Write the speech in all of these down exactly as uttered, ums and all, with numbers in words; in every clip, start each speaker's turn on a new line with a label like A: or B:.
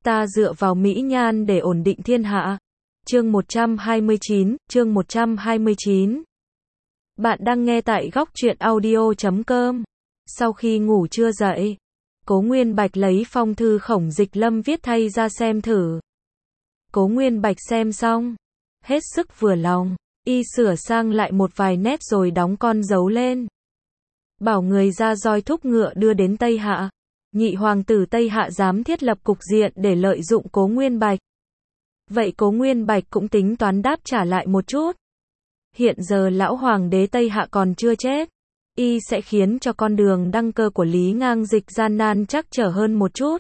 A: Ta dựa vào mỹ nhan để ổn định thiên hạ. Chương một trăm hai mươi chín, chương một trăm hai mươi chín. Bạn đang nghe tại góc truyện audio chấm com. Sau khi ngủ trưa dậy, Cố Nguyên Bạch lấy phong thư Khổng Dịch Lâm viết thay ra xem thử. Cố Nguyên Bạch xem xong, hết sức vừa lòng, y sửa sang lại một vài nét rồi đóng con dấu lên. Bảo người ra roi thúc ngựa đưa đến Tây Hạ. Nhị hoàng tử Tây Hạ dám thiết lập cục diện để lợi dụng Cố Nguyên Bạch. Vậy Cố Nguyên Bạch cũng tính toán đáp trả lại một chút. Hiện giờ lão hoàng đế Tây Hạ còn chưa chết, y sẽ khiến cho con đường đăng cơ của Lý Ngang Dịch gian nan trắc trở hơn một chút.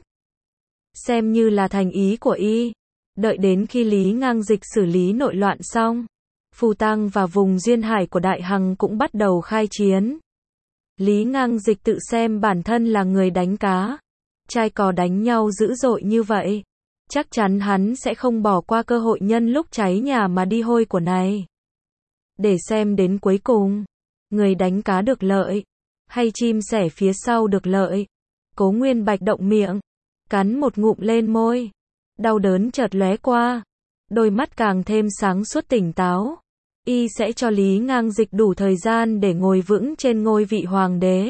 A: Xem như là thành ý của y. Đợi đến khi Lý Ngang Dịch xử lý nội loạn xong, Phù Tang và vùng duyên hải của Đại Hằng cũng bắt đầu khai chiến. Lý Ngang Dịch tự xem bản thân là người đánh cá, trai cò đánh nhau dữ dội như vậy, chắc chắn hắn sẽ không bỏ qua cơ hội nhân lúc cháy nhà mà đi hôi của này. Để xem đến cuối cùng, người đánh cá được lợi, hay chim sẻ phía sau được lợi. Cố Nguyên Bạch động miệng, cắn một ngụm lên môi, đau đớn chợt lóe qua, đôi mắt càng thêm sáng suốt tỉnh táo. Y sẽ cho Lý Ngang Dịch đủ thời gian để ngồi vững trên ngôi vị hoàng đế,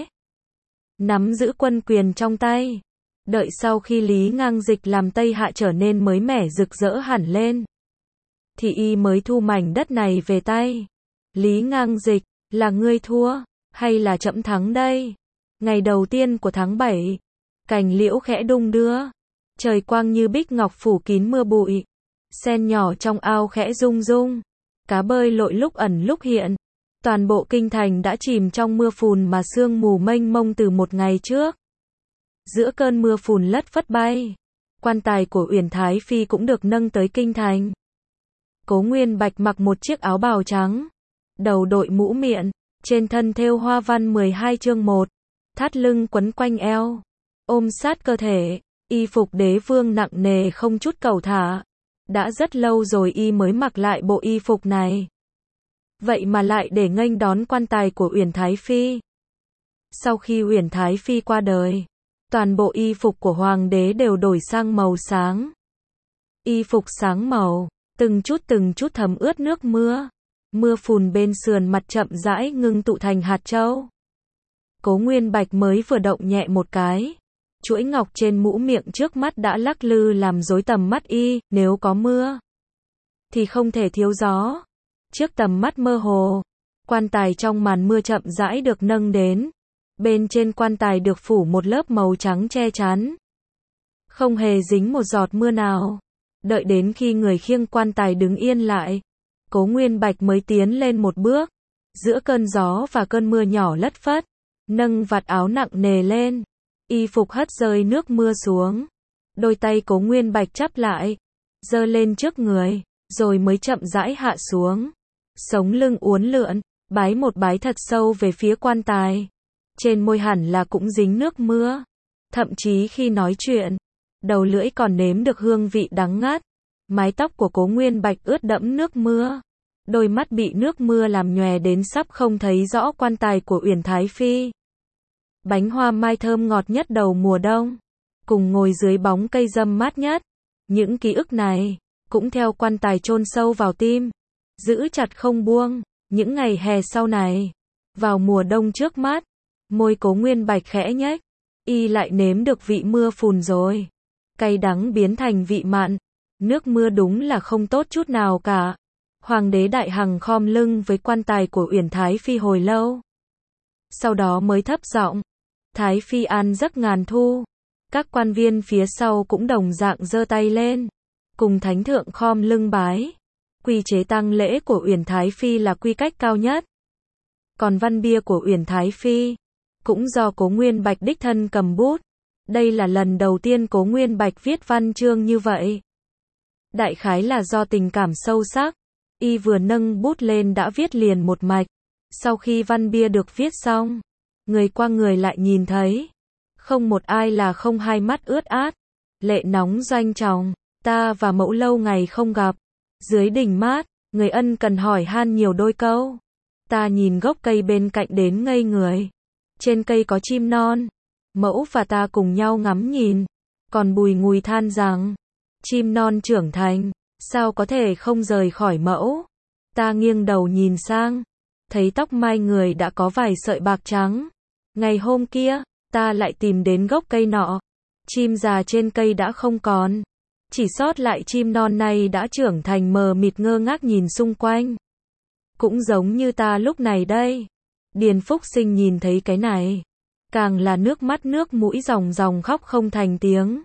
A: nắm giữ quân quyền trong tay. Đợi sau khi Lý Ngang Dịch làm Tây Hạ trở nên mới mẻ rực rỡ hẳn lên, thì y mới thu mảnh đất này về tay. Lý Ngang Dịch, là ngươi thua, hay là trẫm thắng đây? Ngày đầu tiên của tháng bảy, cành liễu khẽ đung đưa, trời quang như bích ngọc phủ kín mưa bụi, sen nhỏ trong ao khẽ rung rung, cá bơi lội lúc ẩn lúc hiện. Toàn bộ kinh thành đã chìm trong mưa phùn mà sương mù mênh mông từ một ngày trước. Giữa cơn mưa phùn lất phất bay, quan tài của Uyển Thái Phi cũng được nâng tới kinh thành. Cố Nguyên Bạch mặc một chiếc áo bào trắng, đầu đội mũ miện, trên thân thêu hoa văn mười hai chương một, thắt lưng quấn quanh eo, ôm sát cơ thể, y phục đế vương nặng nề không chút cẩu thả. Đã rất lâu rồi y mới mặc lại bộ y phục này. Vậy mà lại để nghênh đón quan tài của Uyển Thái Phi. Sau khi Uyển Thái Phi qua đời, toàn bộ y phục của hoàng đế đều đổi sang màu sáng. Y phục sáng màu, từng chút từng chút thấm ướt nước mưa. Mưa phùn bên sườn mặt chậm rãi ngưng tụ thành hạt châu. Cố Nguyên Bạch mới vừa động nhẹ một cái, chuỗi ngọc trên mũ miệng trước mắt đã lắc lư làm rối tầm mắt y. Nếu có mưa, thì không thể thiếu gió. Trước tầm mắt mơ hồ, quan tài trong màn mưa chậm rãi được nâng đến. Bên trên quan tài được phủ một lớp màu trắng che chắn, không hề dính một giọt mưa nào. Đợi đến khi người khiêng quan tài đứng yên lại, Cố Nguyên Bạch mới tiến lên một bước. Giữa cơn gió và cơn mưa nhỏ lất phất, nâng vạt áo nặng nề lên, y phục hất rơi nước mưa xuống. Đôi tay Cố Nguyên Bạch chắp lại, giơ lên trước người, rồi mới chậm rãi hạ xuống. Sống lưng uốn lượn, bái một bái thật sâu về phía quan tài. Trên môi hẳn là cũng dính nước mưa. Thậm chí khi nói chuyện, đầu lưỡi còn nếm được hương vị đắng ngắt. Mái tóc của Cố Nguyên Bạch ướt đẫm nước mưa. Đôi mắt bị nước mưa làm nhòe đến sắp không thấy rõ quan tài của Uyển Thái Phi. Bánh hoa mai thơm ngọt nhất đầu mùa đông, cùng ngồi dưới bóng cây râm mát nhất. Những ký ức này cũng theo quan tài chôn sâu vào tim, giữ chặt không buông. Những ngày hè sau này, vào mùa đông trước mắt, môi Cố Nguyên Bạch khẽ nhếch, y lại nếm được vị mưa phùn rồi. Cay đắng biến thành vị mặn. Nước mưa đúng là không tốt chút nào cả. Hoàng đế Đại Hằng khom lưng với quan tài của Uyển Thái Phi hồi lâu, sau đó mới thấp giọng: Thái Phi an giấc ngàn thu. Các quan viên phía sau cũng đồng dạng giơ tay lên, cùng thánh thượng khom lưng bái. Quy chế tang lễ của Uyển Thái Phi là quy cách cao nhất. Còn văn bia của Uyển Thái Phi cũng do Cố Nguyên Bạch đích thân cầm bút. Đây là lần đầu tiên Cố Nguyên Bạch viết văn chương như vậy. Đại khái là do tình cảm sâu sắc, y vừa nâng bút lên đã viết liền một mạch. Sau khi văn bia được viết xong, người qua người lại nhìn thấy, không một ai là không hai mắt ướt át, lệ nóng doanh tròng. Ta và mẫu lâu ngày không gặp, dưới đỉnh mát, người ân cần hỏi han nhiều đôi câu. Ta nhìn gốc cây bên cạnh đến ngây người. Trên cây có chim non, mẫu và ta cùng nhau ngắm nhìn, còn bùi ngùi than rằng, Chim non trưởng thành, sao có thể không rời khỏi mẫu? Ta nghiêng đầu nhìn sang, thấy tóc mai người đã có vài sợi bạc trắng. Ngày hôm kia, ta lại tìm đến gốc cây nọ. Chim già trên cây đã không còn. Chỉ sót lại chim non này đã trưởng thành mờ mịt ngơ ngác nhìn xung quanh. Cũng giống như ta lúc này đây. Điền Phúc Sinh nhìn thấy cái này. Càng là nước mắt nước mũi ròng ròng khóc không thành tiếng.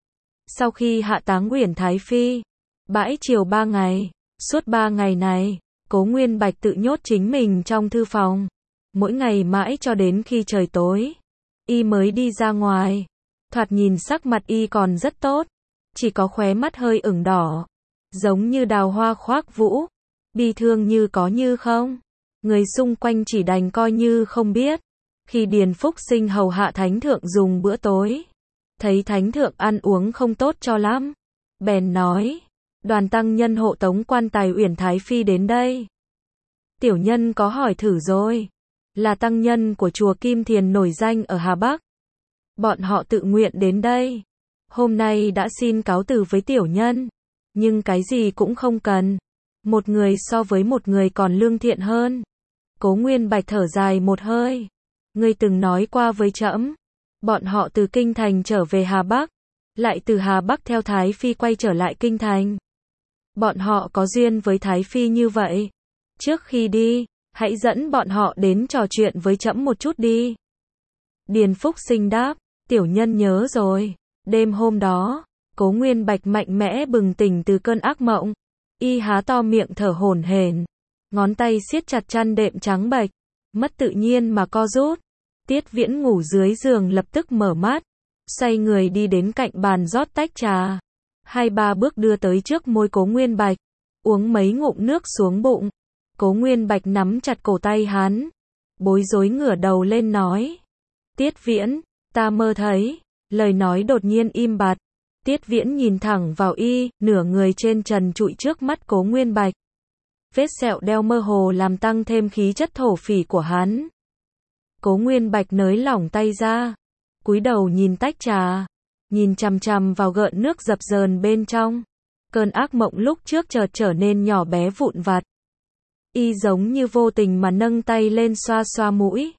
A: Sau khi hạ táng Uyển Thái Phi, bãi chiều ba ngày, suốt ba ngày này, Cố Nguyên Bạch tự nhốt chính mình trong thư phòng. Mỗi ngày mãi cho đến khi trời tối, y mới đi ra ngoài. Thoạt nhìn sắc mặt y còn rất tốt, chỉ có khóe mắt hơi ửng đỏ, giống như đào hoa khoác vũ, bi thương như có như không. Người xung quanh chỉ đành coi như không biết. Khi Điền Phúc Sinh hầu hạ thánh thượng dùng bữa tối, thấy thánh thượng ăn uống không tốt cho lắm, bèn nói, đoàn tăng nhân hộ tống quan tài Uyển Thái Phi đến đây. Tiểu nhân có hỏi thử rồi, là tăng nhân của chùa Kim Thiền nổi danh ở Hà Bắc. Bọn họ tự nguyện đến đây. Hôm nay đã xin cáo từ với tiểu nhân, nhưng cái gì cũng không cần. Một người so với một người còn lương thiện hơn. Cố Nguyên Bạch thở dài một hơi. Ngươi từng nói qua với trẫm, bọn họ từ Kinh Thành trở về Hà Bắc, lại từ Hà Bắc theo Thái Phi quay trở lại Kinh Thành. Bọn họ có duyên với Thái Phi như vậy. Trước khi đi, hãy dẫn bọn họ đến trò chuyện với trẫm một chút đi. Điền Phúc Sinh đáp, tiểu nhân nhớ rồi. Đêm hôm đó, Cố Nguyên Bạch mạnh mẽ bừng tỉnh từ cơn ác mộng. Y há to miệng thở hổn hển, ngón tay siết chặt chăn đệm trắng bệch, mất tự nhiên mà co rút. Tiết Viễn ngủ dưới giường lập tức mở mắt, xoay người đi đến cạnh bàn rót tách trà. Hai ba bước đưa tới trước môi Cố Nguyên Bạch, uống mấy ngụm nước xuống bụng. Cố Nguyên Bạch nắm chặt cổ tay hắn, bối rối ngửa đầu lên nói. Tiết Viễn, ta mơ thấy. Lời nói đột nhiên im bặt. Tiết Viễn nhìn thẳng vào y, nửa người trên trần trụi trước mắt Cố Nguyên Bạch. Vết sẹo đeo mơ hồ làm tăng thêm khí chất thổ phỉ của hắn. Cố Nguyên Bạch nới lỏng tay ra, cúi đầu nhìn tách trà, nhìn chằm chằm vào gợn nước dập dờn bên trong. Cơn ác mộng lúc trước chợt trở nên nhỏ bé vụn vặt. Y giống như vô tình mà nâng tay lên xoa xoa mũi.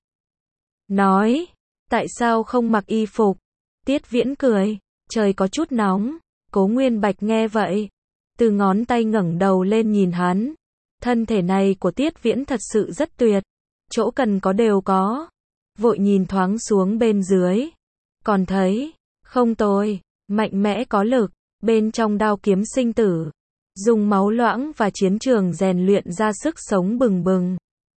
A: Nói, tại sao không mặc y phục? Tiết Viễn cười, trời có chút nóng. Cố Nguyên Bạch nghe vậy, từ ngón tay ngẩng đầu lên nhìn hắn. Thân thể này của Tiết Viễn thật sự rất tuyệt, chỗ cần có đều có. Vội nhìn thoáng xuống bên dưới, còn thấy, không tồi, mạnh mẽ có lực, bên trong đao kiếm sinh tử, dùng máu loãng và chiến trường rèn luyện ra sức sống bừng bừng.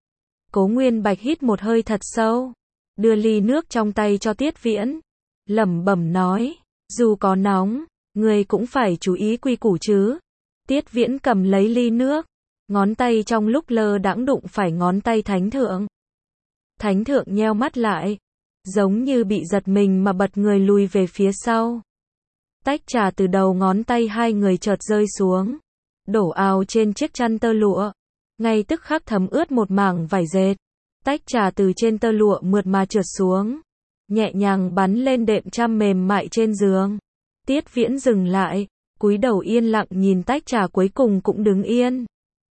A: Cố Nguyên Bạch hít một hơi thật sâu, đưa ly nước trong tay cho Tiết Viễn, lẩm bẩm nói, dù có nóng, người cũng phải chú ý quy củ chứ. Tiết Viễn cầm lấy ly nước, ngón tay trong lúc lơ đãng đụng phải ngón tay thánh thượng. Thánh thượng nheo mắt lại, giống như bị giật mình mà bật người lùi về phía sau. Tách trà từ đầu ngón tay hai người chợt rơi xuống, đổ ào trên chiếc chăn tơ lụa, ngay tức khắc thấm ướt một mảng vải dệt. Tách trà từ trên tơ lụa mượt mà trượt xuống, nhẹ nhàng bắn lên đệm chăn mềm mại trên giường. Tiết Viễn dừng lại, cúi đầu yên lặng nhìn tách trà cuối cùng cũng đứng yên.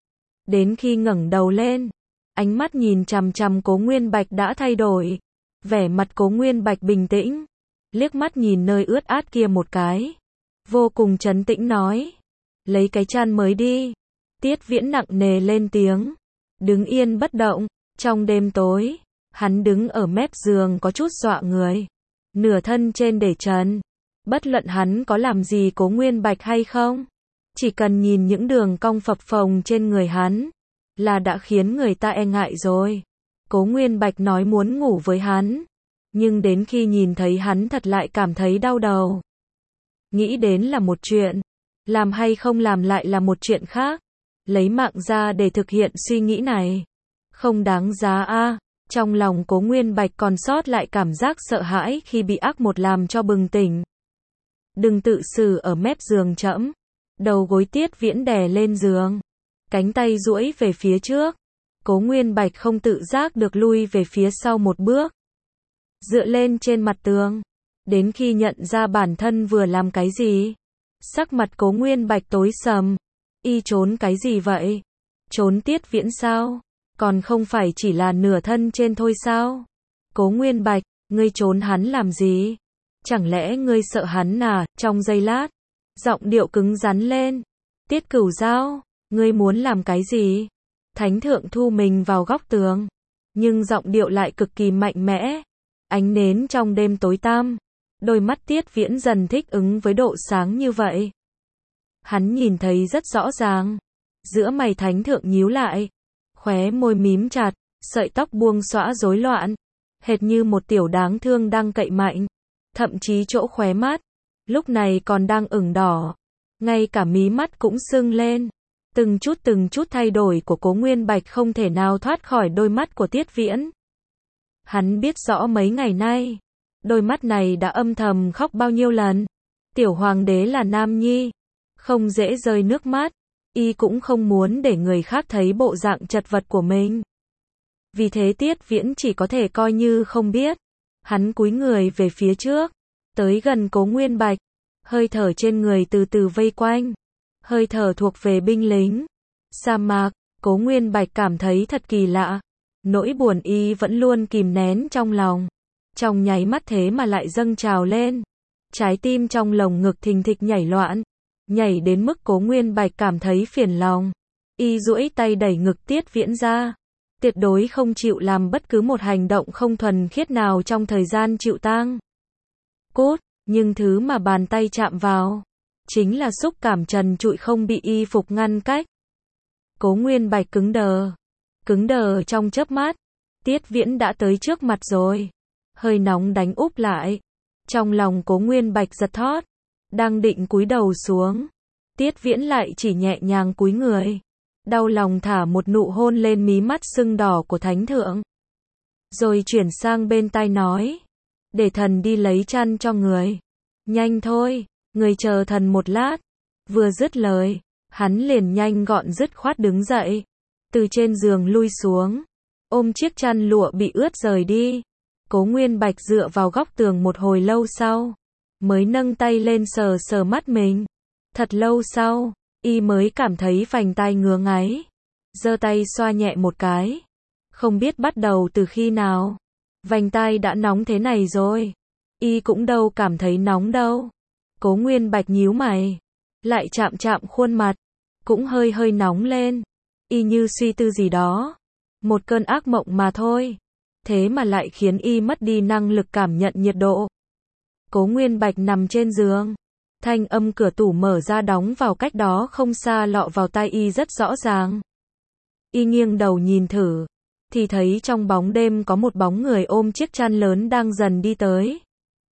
A: Đến khi ngẩng đầu lên, ánh mắt nhìn chằm chằm Cố Nguyên Bạch đã thay đổi. Vẻ mặt Cố Nguyên Bạch bình tĩnh, liếc mắt nhìn nơi ướt át kia một cái, vô cùng trấn tĩnh nói, lấy cái chăn mới đi. Tiết Viễn nặng nề lên tiếng, đứng yên bất động. Trong đêm tối, hắn đứng ở mép giường có chút dọa người, nửa thân trên để trần. Bất luận hắn có làm gì Cố Nguyên Bạch hay không, chỉ cần nhìn những đường cong phập phồng trên người hắn, là đã khiến người ta e ngại rồi. Cố Nguyên Bạch nói muốn ngủ với hắn, nhưng đến khi nhìn thấy hắn thật lại cảm thấy đau đầu. Nghĩ đến là một chuyện, làm hay không làm lại là một chuyện khác. Lấy mạng ra để thực hiện suy nghĩ này, không đáng giá a. À. Trong lòng Cố Nguyên Bạch còn sót lại cảm giác sợ hãi khi bị ác một làm cho bừng tỉnh. Đừng tự xử ở mép giường trẫm. Đầu gối Tiết Viễn đè lên giường, cánh tay duỗi về phía trước. Cố Nguyên Bạch không tự giác được lui về phía sau một bước, dựa lên trên mặt tường, đến khi nhận ra bản thân vừa làm cái gì, Sắc mặt Cố Nguyên Bạch tối sầm. Y trốn cái gì vậy? Trốn Tiết Viễn sao? Còn không phải chỉ là nửa thân trên thôi sao? Cố Nguyên Bạch, ngươi trốn hắn làm gì? Chẳng lẽ ngươi sợ hắn à? Trong giây lát, giọng điệu cứng rắn lên. Tiết Cửu Giao, ngươi muốn làm cái gì? Thánh thượng thu mình vào góc tường, nhưng giọng điệu lại cực kỳ mạnh mẽ. Ánh nến trong đêm tối tăm, đôi mắt Tiết Viễn dần thích ứng với độ sáng như vậy. Hắn nhìn thấy rất rõ ràng, giữa mày thánh thượng nhíu lại, khóe môi mím chặt, sợi tóc buông xõa rối loạn, hệt như một tiểu đáng thương đang cậy mạnh, thậm chí chỗ khóe mắt, lúc này còn đang ửng đỏ, ngay cả mí mắt cũng sưng lên. Từng chút từng chút thay đổi của Cố Nguyên Bạch không thể nào thoát khỏi đôi mắt của Tiết Viễn. Hắn biết rõ mấy ngày nay, đôi mắt này đã âm thầm khóc bao nhiêu lần. Tiểu hoàng đế là nam nhi, không dễ rơi nước mắt, y cũng không muốn để người khác thấy bộ dạng chật vật của mình. Vì thế Tiết Viễn chỉ có thể coi như không biết. Hắn cúi người về phía trước, tới gần Cố Nguyên Bạch, hơi thở trên người từ từ vây quanh. Hơi thở thuộc về binh lính, sa mạc. Cố Nguyên Bạch cảm thấy thật kỳ lạ. Nỗi buồn y vẫn luôn kìm nén trong lòng, trong nháy mắt thế mà lại dâng trào lên. Trái tim trong lồng ngực thình thịch nhảy loạn, nhảy đến mức Cố Nguyên Bạch cảm thấy phiền lòng. Y duỗi tay đẩy ngực Tiết Viễn ra, tuyệt đối không chịu làm bất cứ một hành động không thuần khiết nào trong thời gian chịu tang. Cốt, nhưng thứ mà bàn tay chạm vào chính là xúc cảm trần trụi không bị y phục ngăn cách. Cố Nguyên Bạch cứng đờ, cứng đờ trong chớp mắt. Tiết Viễn đã tới trước mặt rồi, hơi nóng đánh úp lại. Trong lòng Cố Nguyên Bạch giật thót, đang định cúi đầu xuống, Tiết Viễn lại chỉ nhẹ nhàng cúi người, đau lòng thả một nụ hôn lên mí mắt sưng đỏ của thánh thượng, rồi chuyển sang bên tai nói, để thần đi lấy chăn cho người. Nhanh thôi, người chờ thần một lát. Vừa dứt lời, hắn liền nhanh gọn dứt khoát đứng dậy, từ trên giường lui xuống, ôm chiếc chăn lụa bị ướt rời đi. Cố Nguyên Bạch dựa vào góc tường một hồi lâu sau, mới nâng tay lên sờ sờ mắt mình. Thật lâu sau, y mới cảm thấy vành tai ngứa ngáy, giơ tay xoa nhẹ một cái. Không biết bắt đầu từ khi nào, vành tai đã nóng thế này rồi. Y cũng đâu cảm thấy nóng đâu. Cố Nguyên Bạch nhíu mày, lại chạm chạm khuôn mặt, cũng hơi hơi nóng lên. Y như suy tư gì đó, một cơn ác mộng mà thôi, thế mà lại khiến y mất đi năng lực cảm nhận nhiệt độ. Cố Nguyên Bạch nằm trên giường, thanh âm cửa tủ mở ra đóng vào cách đó không xa lọ vào tai y rất rõ ràng. Y nghiêng đầu nhìn thử, thì thấy trong bóng đêm có một bóng người ôm chiếc chăn lớn đang dần đi tới.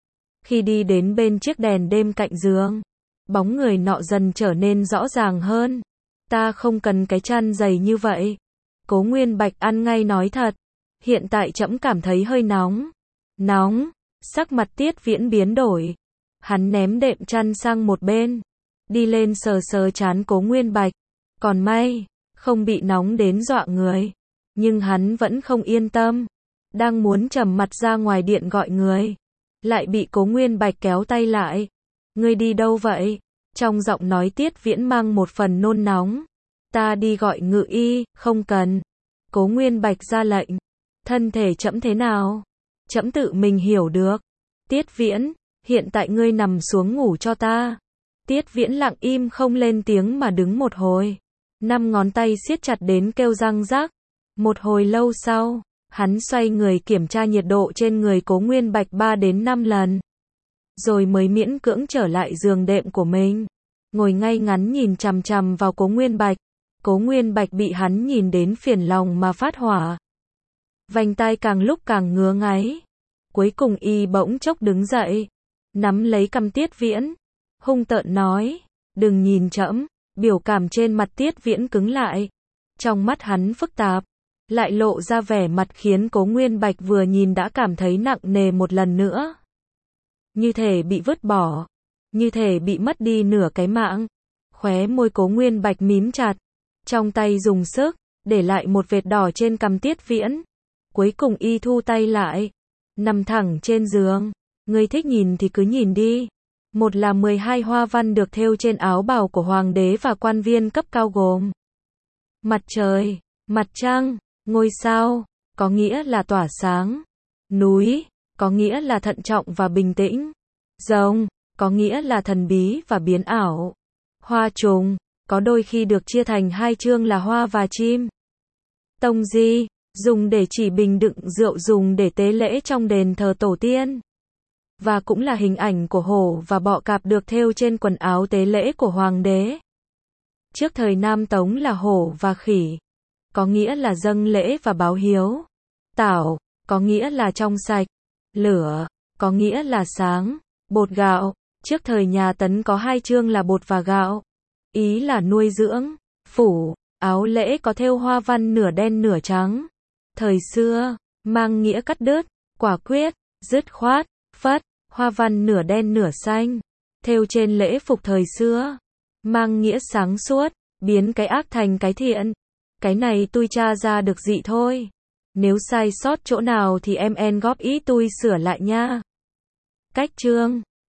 A: Khi đi đến bên chiếc đèn đêm cạnh giường, bóng người nọ dần trở nên rõ ràng hơn. Ta không cần cái chăn dày như vậy. Cố Nguyên Bạch ăn ngay nói thật. Hiện tại trẫm cảm thấy hơi nóng. Nóng. Sắc mặt Tiết Viễn biến đổi. Hắn ném đệm chăn sang một bên, đi lên sờ sờ trán Cố Nguyên Bạch. Còn may, không bị nóng đến dọa người. Nhưng hắn vẫn không yên tâm. Đang muốn trầm mặt ra ngoài điện gọi người, lại bị Cố Nguyên Bạch kéo tay lại. Ngươi đi đâu vậy? Trong giọng nói Tiết Viễn mang một phần nôn nóng. Ta đi gọi ngự y. Không cần. Cố Nguyên Bạch ra lệnh. Thân thể trẫm thế nào? Trẫm tự mình hiểu được. Tiết Viễn, hiện tại ngươi nằm xuống ngủ cho ta. Tiết Viễn lặng im không lên tiếng mà đứng một hồi. Năm ngón tay siết chặt đến kêu răng rắc. Một hồi lâu sau, hắn xoay người kiểm tra nhiệt độ trên người Cố Nguyên Bạch ba đến năm lần. Rồi mới miễn cưỡng trở lại giường đệm của mình. Ngồi ngay ngắn nhìn chằm chằm vào Cố Nguyên Bạch. Cố Nguyên Bạch bị hắn nhìn đến phiền lòng mà phát hỏa. Vành tai càng lúc càng ngứa ngáy. Cuối cùng y bỗng chốc đứng dậy, nắm lấy cằm Tiết Viễn, hung tợn nói, đừng nhìn trẫm. Biểu cảm trên mặt Tiết Viễn cứng lại. Trong mắt hắn phức tạp, lại lộ ra vẻ mặt khiến Cố Nguyên Bạch vừa nhìn đã cảm thấy nặng nề một lần nữa. Như thể bị vứt bỏ, như thể bị mất đi nửa cái mạng. Khóe môi Cố Nguyên Bạch mím chặt, trong tay dùng sức, để lại một vệt đỏ trên cằm Tiết Viễn. Cuối cùng y thu tay lại, nằm thẳng trên giường. Ngươi thích nhìn thì cứ nhìn đi. Một là mười hai hoa văn được thêu trên áo bào của hoàng đế và quan viên cấp cao gồm mặt trời, mặt trăng, ngôi sao, có nghĩa là tỏa sáng, núi, có nghĩa là thận trọng và bình tĩnh, rồng, có nghĩa là thần bí và biến ảo, hoa trùng, có đôi khi được chia thành hai chương là hoa và chim. Tông di, dùng để chỉ bình đựng rượu dùng để tế lễ trong đền thờ tổ tiên. Và cũng là hình ảnh của hổ và bọ cạp được thêu trên quần áo tế lễ của hoàng đế. Trước thời Nam Tống là hổ và khỉ, có nghĩa là dâng lễ và báo hiếu. Tảo, có nghĩa là trong sạch. Lửa, có nghĩa là sáng. Bột gạo, trước thời nhà Tấn có hai chương là bột và gạo, ý là nuôi dưỡng. Phủ, áo lễ có thêu hoa văn nửa đen nửa trắng. Thời xưa, mang nghĩa cắt đứt, quả quyết, dứt khoát, phất, hoa văn nửa đen nửa xanh, thêu trên lễ phục thời xưa, mang nghĩa sáng suốt, biến cái ác thành cái thiện. Cái này tôi tra ra được dị thôi. Nếu sai sót chỗ nào thì em en góp ý tôi sửa lại nha. Cách chương